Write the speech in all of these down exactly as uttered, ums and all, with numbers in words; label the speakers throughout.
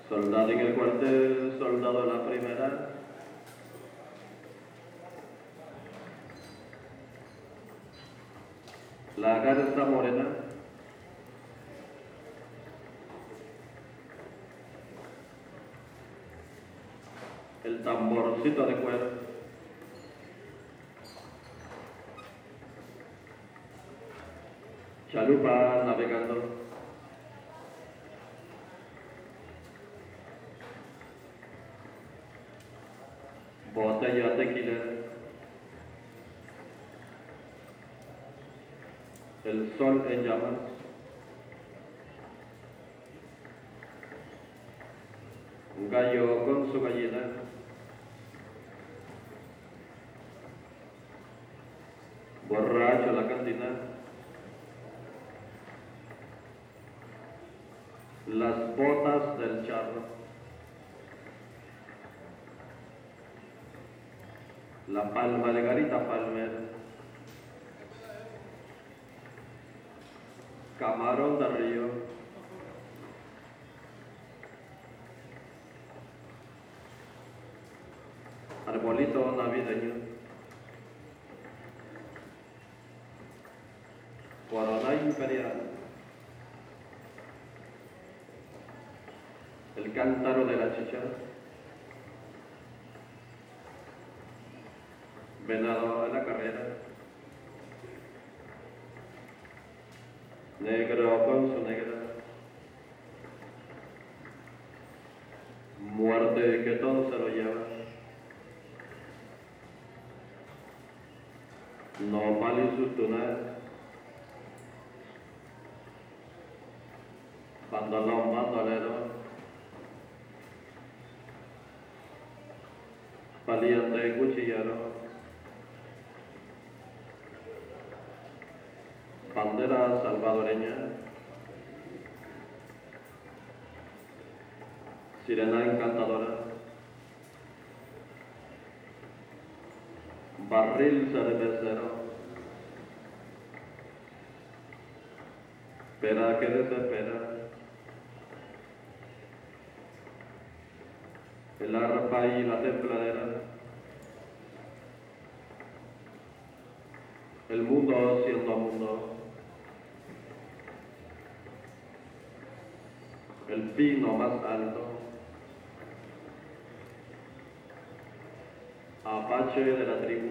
Speaker 1: Soldado en el cuartel, soldado en la primera. La garza morena. El tamborcito de cuero. Chalupa navegando. Botella tequila. El sol en llamas. Un gallo con su gallina. Borracho en la cantina. Las botas del charro. La palma de Garita Palmer. Camarón de río. Arbolito navideño. Corona imperial. El cántaro de la chicha. Venado en la carrera. Negro con su negra. Muerte que todo se lo lleva. No mal y sus tunas. Bandolón, bandolero. Paliante, cuchillero. Bandera salvadoreña. Sirena encantadora. Barril cervecero. Pera que desespera. El arpa y la templadera. El mundo siendo mundo. El pino más alto. Apache de la tribu.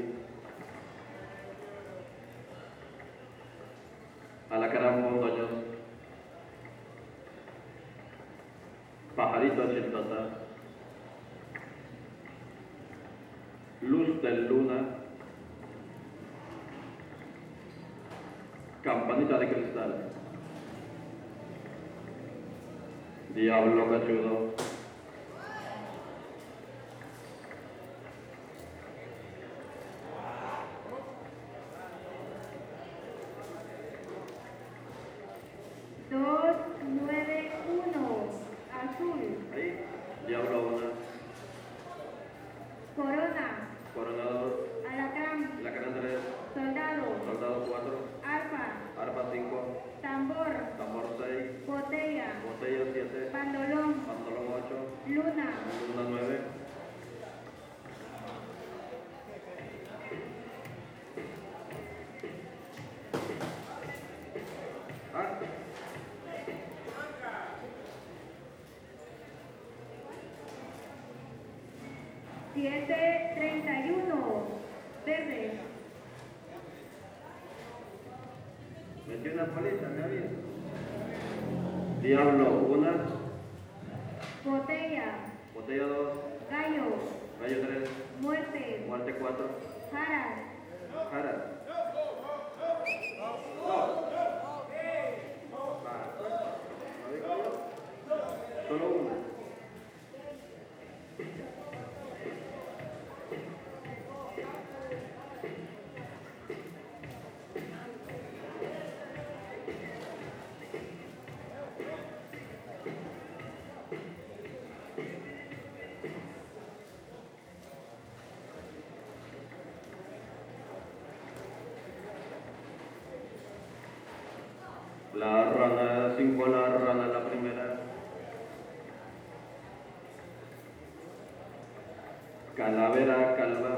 Speaker 1: Alacrán montañoso. Pajarito chiltota. Luz de luna. Campanita de cristal. Diablo cachudo.
Speaker 2: dos nueve uno, azul.
Speaker 1: Ahí, diablo una.
Speaker 2: Corona.
Speaker 1: Corona dos.
Speaker 2: Alacrán.
Speaker 1: Alacrán tres.
Speaker 2: Soldado.
Speaker 1: Soldado cuatro.
Speaker 2: Arpa.
Speaker 1: Arpa cinco.
Speaker 2: Tambor.
Speaker 1: Tambor seis.
Speaker 2: Botella.
Speaker 1: Botella siete.
Speaker 2: Bandolón.
Speaker 1: Pantalón ocho.
Speaker 2: Luna.
Speaker 1: Luna nueve. Ah.
Speaker 2: siete treinta y uno, verde.
Speaker 1: Metí una paliza, ¿me había? Diablo una.
Speaker 2: Botella.
Speaker 1: Botella dos.
Speaker 2: Gallo.
Speaker 1: Gallo tres.
Speaker 2: Muerte.
Speaker 1: Muerte cuatro.
Speaker 2: Jara.
Speaker 1: Jara. Solo una. La rana, cinco la rana la primera. Calavera calva.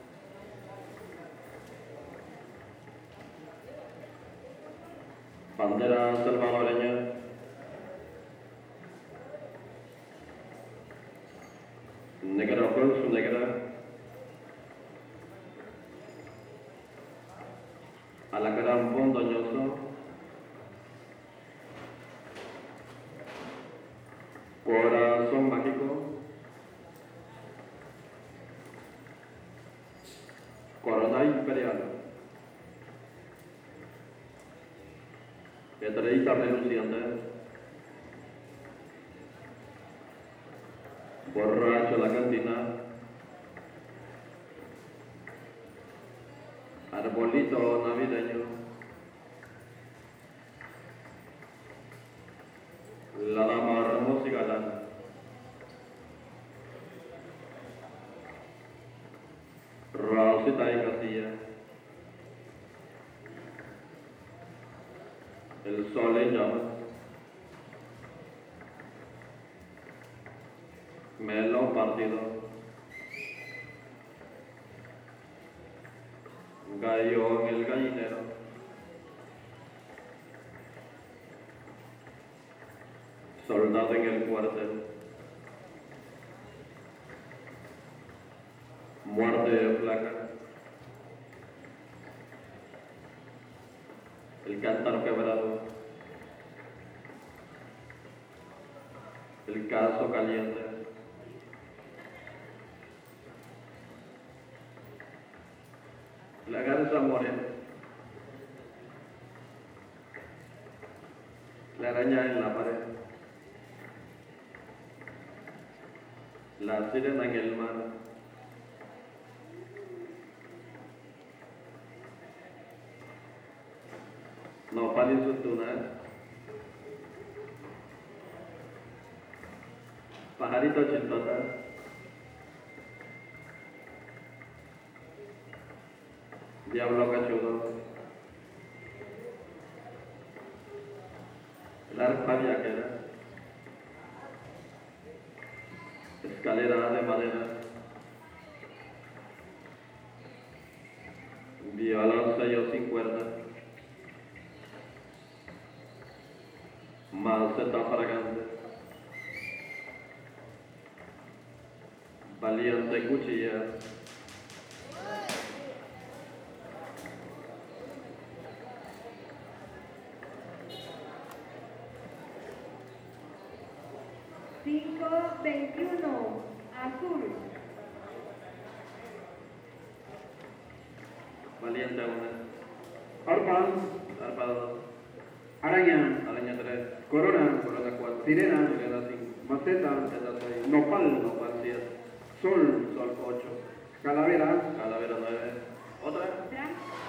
Speaker 1: Bandera salvadoreña. Negra con su negra. Alacrán ponzoñoso. Corazón mágico. Corona imperial. Estrellita reluciente. Borracho la cantina. Arbolito navideño. La dama hermosa y galana. Rosita y Castilla. El sol en llamas. Melón partido. Gallo en el gallinero. Soldado en el cuartel. Muerte flaca. El cántaro quebrado. El caso caliente. La garza morena. La araña en la pared. La sirena en el mar. Nopal y sus dunas. Pajarito chistota. Diablo cachudo. La arpa viajera. Escalera de madera. Violoncello sin cuerda. Malseta fragante. Valiente cuchilla.
Speaker 2: cinco veintiuno, azul.
Speaker 1: Valiente una.
Speaker 3: Arpa,
Speaker 1: Arpa dos.
Speaker 3: araña,
Speaker 1: Araña tres.
Speaker 3: corona,
Speaker 1: Corona cuatro.
Speaker 3: sirena,
Speaker 1: Sirena cinco.
Speaker 3: maceta,
Speaker 1: Maceta seis.
Speaker 3: nopal,
Speaker 1: Nopal siete.
Speaker 3: sol,
Speaker 1: Sol ocho.
Speaker 3: calavera,
Speaker 1: Calavera nueve. Otra.
Speaker 2: ¿Ya?